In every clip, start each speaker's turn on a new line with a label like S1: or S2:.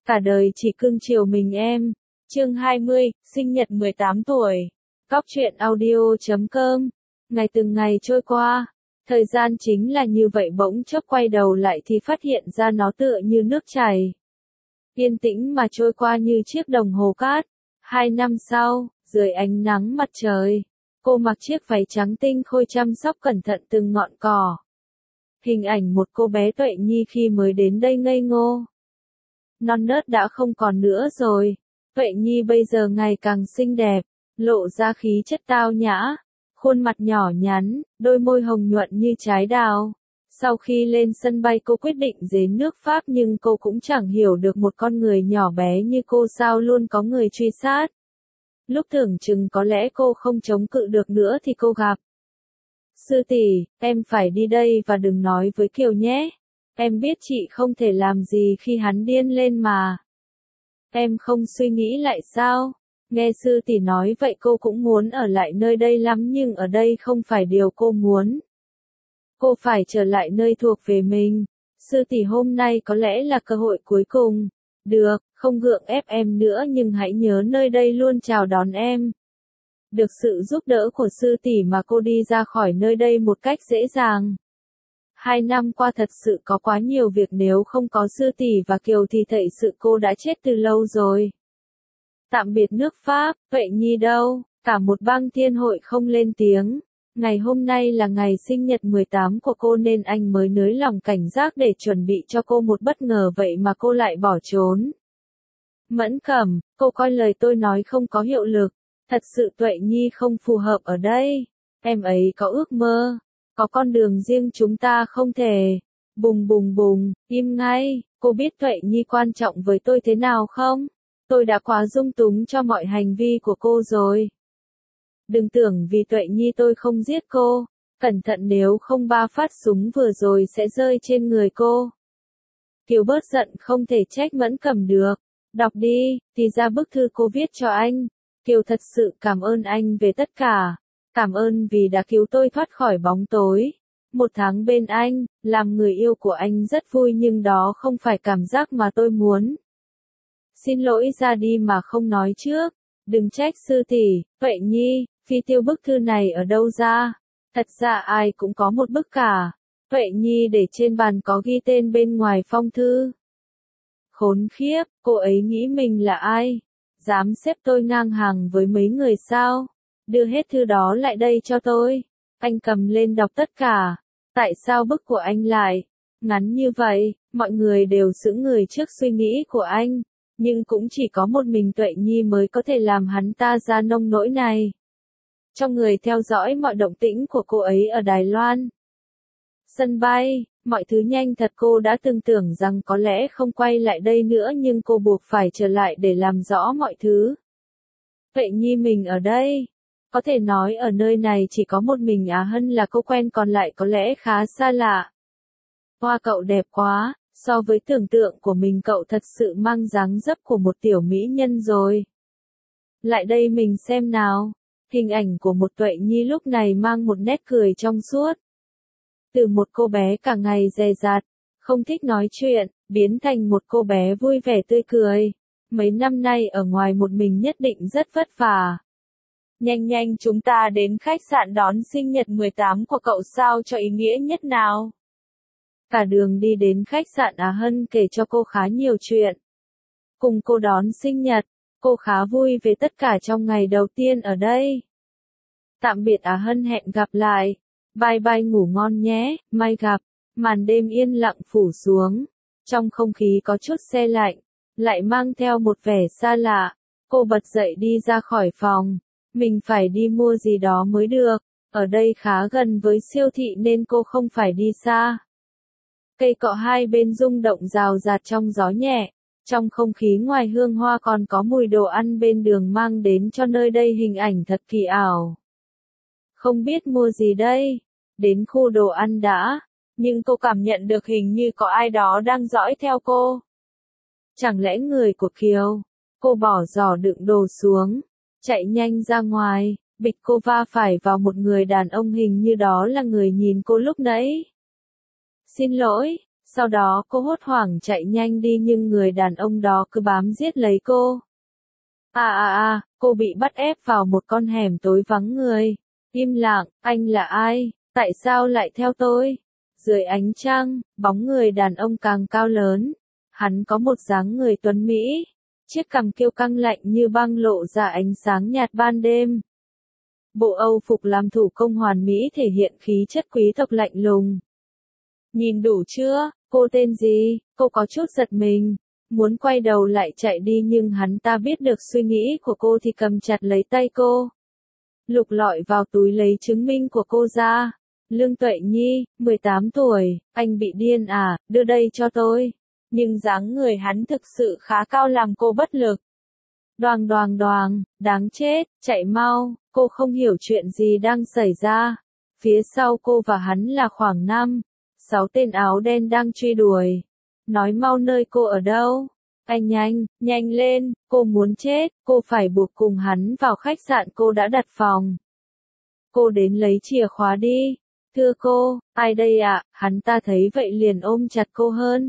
S1: Cả đời chỉ cưng chiều mình em. Chương 20, sinh nhật 18 tuổi. Góc truyện audio.com. Ngày từng ngày trôi qua. Thời gian chính là như vậy, bỗng chốc quay đầu lại thì phát hiện ra nó tựa như nước chảy. Yên tĩnh mà trôi qua như chiếc đồng hồ cát. 2 năm sau, dưới ánh nắng mặt trời, cô mặc chiếc váy trắng tinh khôi chăm sóc cẩn thận từng ngọn cỏ. Hình ảnh một cô bé Tuệ Nhi khi mới đến đây ngây ngô, non nớt đã không còn nữa rồi. Tuệ Nhi bây giờ ngày càng xinh đẹp, lộ ra khí chất tao nhã, khuôn mặt nhỏ nhắn, đôi môi hồng nhuận như trái đào. Sau khi lên sân bay cô quyết định đến nước Pháp, nhưng cô cũng chẳng hiểu được một con người nhỏ bé như cô sao luôn có người truy sát. Lúc tưởng chừng có lẽ cô không chống cự được nữa thì cô gặp. Sư tỷ, em phải đi đây và đừng nói với Kiều nhé. Em biết chị không thể làm gì khi hắn điên lên mà. Em không suy nghĩ lại sao? Nghe sư tỷ nói vậy cô cũng muốn ở lại nơi đây lắm, nhưng ở đây không phải điều cô muốn. Cô phải trở lại nơi thuộc về mình. Sư tỷ, hôm nay có lẽ là cơ hội cuối cùng. Được, không gượng ép em nữa, nhưng hãy nhớ nơi đây luôn chào đón em. Được sự giúp đỡ của sư tỷ mà cô đi ra khỏi nơi đây một cách dễ dàng. 2 năm qua thật sự có quá nhiều việc, nếu không có sư tỷ và Kiều thì thật sự cô đã chết từ lâu rồi. Tạm biệt nước Pháp. Tuệ Nhi đâu? Cả một bang thiên hội không lên tiếng. Ngày hôm nay là ngày sinh nhật 18 của cô nên anh mới nới lỏng cảnh giác để chuẩn bị cho cô một bất ngờ, vậy mà cô lại bỏ trốn. Mẫn Cẩm, cô coi lời tôi nói không có hiệu lực. Thật sự Tuệ Nhi không phù hợp ở đây. Em ấy có ước mơ, có con đường riêng, chúng ta không thể. Bùng bùng bùng, im ngay. Cô biết Tuệ Nhi quan trọng với tôi thế nào không? Tôi đã quá dung túng cho mọi hành vi của cô rồi. Đừng tưởng vì Tuệ Nhi tôi không giết cô. Cẩn thận, nếu không 3 phát súng vừa rồi sẽ rơi trên người cô. Kiều bớt giận, không thể trách Mẫn Cẩm được. Đọc đi, thì ra bức thư cô viết cho anh. Kiều thật sự cảm ơn anh về tất cả. Cảm ơn vì đã cứu tôi thoát khỏi bóng tối. 1 tháng bên anh, làm người yêu của anh rất vui, nhưng đó không phải cảm giác mà tôi muốn. Xin lỗi ra đi mà không nói trước. Đừng trách sư tỷ. Tuệ Nhi, Phi Tiêu, bức thư này ở đâu ra? Thật ra ai cũng có một bức cả. Tuệ Nhi để trên bàn có ghi tên bên ngoài phong thư. Khốn khiếp, cô ấy nghĩ mình là ai? Dám xếp tôi ngang hàng với mấy người sao? Đưa hết thư đó lại đây cho tôi. Anh cầm lên đọc tất cả. Tại sao bức của anh lại ngắn như vậy? Mọi người đều sững người trước suy nghĩ của anh. Nhưng cũng chỉ có một mình Tuệ Nhi mới có thể làm hắn ta ra nông nỗi này. Trong người theo dõi mọi động tĩnh của cô ấy ở Đài Loan. Sân bay, mọi thứ nhanh thật, cô đã từng tưởng rằng có lẽ không quay lại đây nữa, nhưng cô buộc phải trở lại để làm rõ mọi thứ. Tuệ Nhi, mình ở đây. Có thể nói ở nơi này chỉ có một mình Á Hân là cô quen, còn lại có lẽ khá xa lạ. Hoa, cậu đẹp quá. So với tưởng tượng của mình, cậu thật sự mang dáng dấp của một tiểu mỹ nhân rồi. Lại đây mình xem nào. Hình ảnh của một Tuệ Nhi lúc này mang một nét cười trong suốt. Từ một cô bé cả ngày dè dặt, không thích nói chuyện, biến thành một cô bé vui vẻ tươi cười. Mấy năm nay ở ngoài một mình nhất định rất vất vả. Nhanh nhanh chúng ta đến khách sạn đón sinh nhật 18 của cậu sao cho ý nghĩa nhất nào. Cả đường đi đến khách sạn, Á Hân kể cho cô khá nhiều chuyện. Cùng cô đón sinh nhật, cô khá vui về tất cả trong ngày đầu tiên ở đây. Tạm biệt Á Hân, hẹn gặp lại. Bye bye, ngủ ngon nhé, mai gặp. Màn đêm yên lặng phủ xuống. Trong không khí có chút se lạnh, lại mang theo một vẻ xa lạ. Cô bật dậy đi ra khỏi phòng. Mình phải đi mua gì đó mới được. Ở đây khá gần với siêu thị nên cô không phải đi xa. Cây cọ hai bên rung động rào rạt trong gió nhẹ. Trong không khí ngoài hương hoa còn có mùi đồ ăn bên đường mang đến cho nơi đây hình ảnh thật kỳ ảo. Không biết mua gì đây? Đến khu đồ ăn đã. Nhưng cô cảm nhận được hình như có ai đó đang dõi theo cô. Chẳng lẽ người của Kiều? Cô bỏ giỏ đựng đồ xuống, chạy nhanh ra ngoài. Bịch, cô va phải vào một người đàn ông, hình như đó là người nhìn cô lúc nãy. Xin lỗi, Sau đó cô hốt hoảng chạy nhanh đi nhưng người đàn ông đó cứ bám giết lấy cô. Cô bị bắt ép vào một con hẻm tối vắng người. Im lặng, anh là ai? Tại sao lại theo tôi? Dưới ánh trăng, bóng người đàn ông càng cao lớn. Hắn có một dáng người tuấn mỹ. Chiếc cằm kiêu căng lạnh như băng lộ ra ánh sáng nhạt ban đêm. Bộ Âu phục làm thủ công hoàn mỹ thể hiện khí chất quý tộc lạnh lùng. Nhìn đủ chưa? Cô tên gì? Cô có chút giật mình. Muốn quay đầu lại chạy đi nhưng hắn ta biết được suy nghĩ của cô thì cầm chặt lấy tay cô. Lục lọi vào túi lấy chứng minh của cô ra. Lương Tuệ Nhi, 18 tuổi, anh bị điên à, đưa đây cho tôi. Nhưng dáng người hắn thực sự khá cao làm cô bất lực. Đoàng đoàng đoàng, đáng chết, chạy mau, cô không hiểu chuyện gì đang xảy ra. Phía sau cô và hắn là khoảng 6 tên áo đen đang truy đuổi. Nói mau nơi cô ở đâu. Anh nhanh lên, cô muốn chết, cô phải buộc cùng hắn vào khách sạn cô đã đặt phòng. Cô đến lấy chìa khóa đi. Thưa cô, ai đây ạ? Hắn ta thấy vậy liền ôm chặt cô hơn.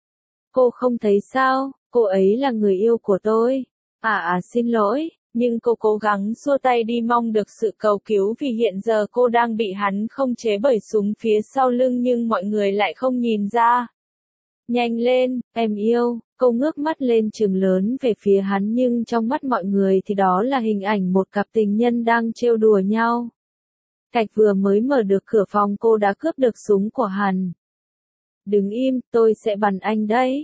S1: Cô không thấy sao, cô ấy là người yêu của tôi. Xin lỗi, nhưng cô cố gắng xua tay đi mong được sự cầu cứu vì hiện giờ cô đang bị hắn khống chế bởi súng phía sau lưng nhưng mọi người lại không nhìn ra. Nhanh lên, em yêu, cô ngước mắt lên trừng lớn về phía hắn nhưng trong mắt mọi người thì đó là hình ảnh một cặp tình nhân đang trêu đùa nhau. Cạch vừa mới mở được cửa phòng cô đã cướp được súng của hắn. Đứng im, tôi sẽ bắn anh đấy.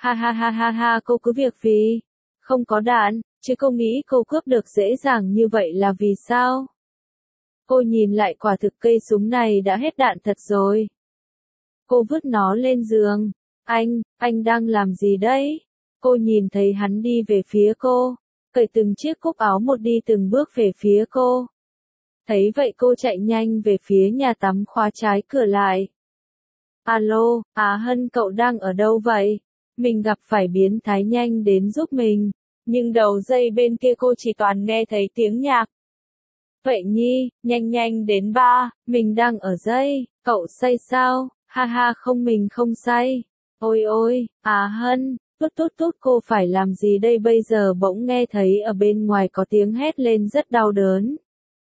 S1: Ha, cô cứ việc vì không có đạn, chứ cô nghĩ cô cướp được dễ dàng như vậy là vì sao? Cô nhìn lại quả thực cây súng này đã hết đạn thật rồi. Cô vứt nó lên giường. Anh đang làm gì đấy? Cô nhìn thấy hắn đi về phía cô, cởi từng chiếc cúc áo một đi từng bước về phía cô. Thấy vậy cô chạy nhanh về phía nhà tắm khóa trái cửa lại. Alo, Hân cậu đang ở đâu vậy? Mình gặp phải biến thái nhanh đến giúp mình. Nhưng đầu dây bên kia cô chỉ toàn nghe thấy tiếng nhạc. Vậy Nhi, nhanh đến ba, mình đang ở dây, cậu say sao? Ha không mình không say. Ôi, Hân, tút cô phải làm gì đây bây giờ bỗng nghe thấy ở bên ngoài có tiếng hét lên rất đau đớn.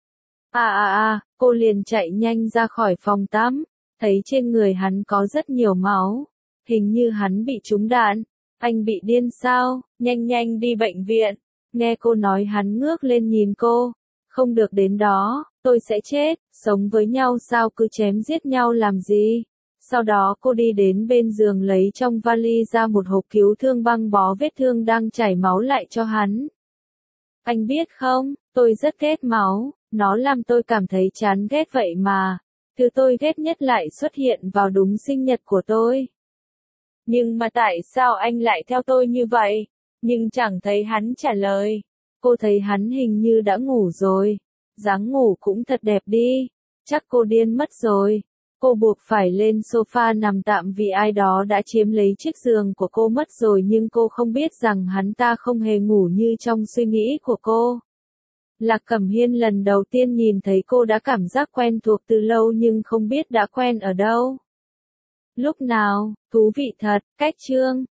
S1: Cô liền chạy nhanh ra khỏi phòng tắm, thấy trên người hắn có rất nhiều máu, hình như hắn bị trúng đạn. Anh bị điên sao, nhanh đi bệnh viện. Nghe cô nói hắn ngước lên nhìn cô. Không được đến đó, tôi sẽ chết, sống với nhau sao cứ chém giết nhau làm gì. Sau đó cô đi đến bên giường lấy trong vali ra một hộp cứu thương băng bó vết thương đang chảy máu lại cho hắn. Anh biết không, tôi rất ghét máu, nó làm tôi cảm thấy chán ghét vậy mà. Thứ tôi ghét nhất lại xuất hiện vào đúng sinh nhật của tôi. Nhưng mà tại sao anh lại theo tôi như vậy? Nhưng chẳng thấy hắn trả lời. Cô thấy hắn hình như đã ngủ rồi. Dáng ngủ cũng thật đẹp đi. Chắc cô điên mất rồi. Cô buộc phải lên sofa nằm tạm vì ai đó đã chiếm lấy chiếc giường của cô mất rồi nhưng cô không biết rằng hắn ta không hề ngủ như trong suy nghĩ của cô. Lạc Cẩm Hiên lần đầu tiên nhìn thấy cô đã cảm giác quen thuộc từ lâu nhưng không biết đã quen ở đâu. Lúc nào, thú vị thật, cách chương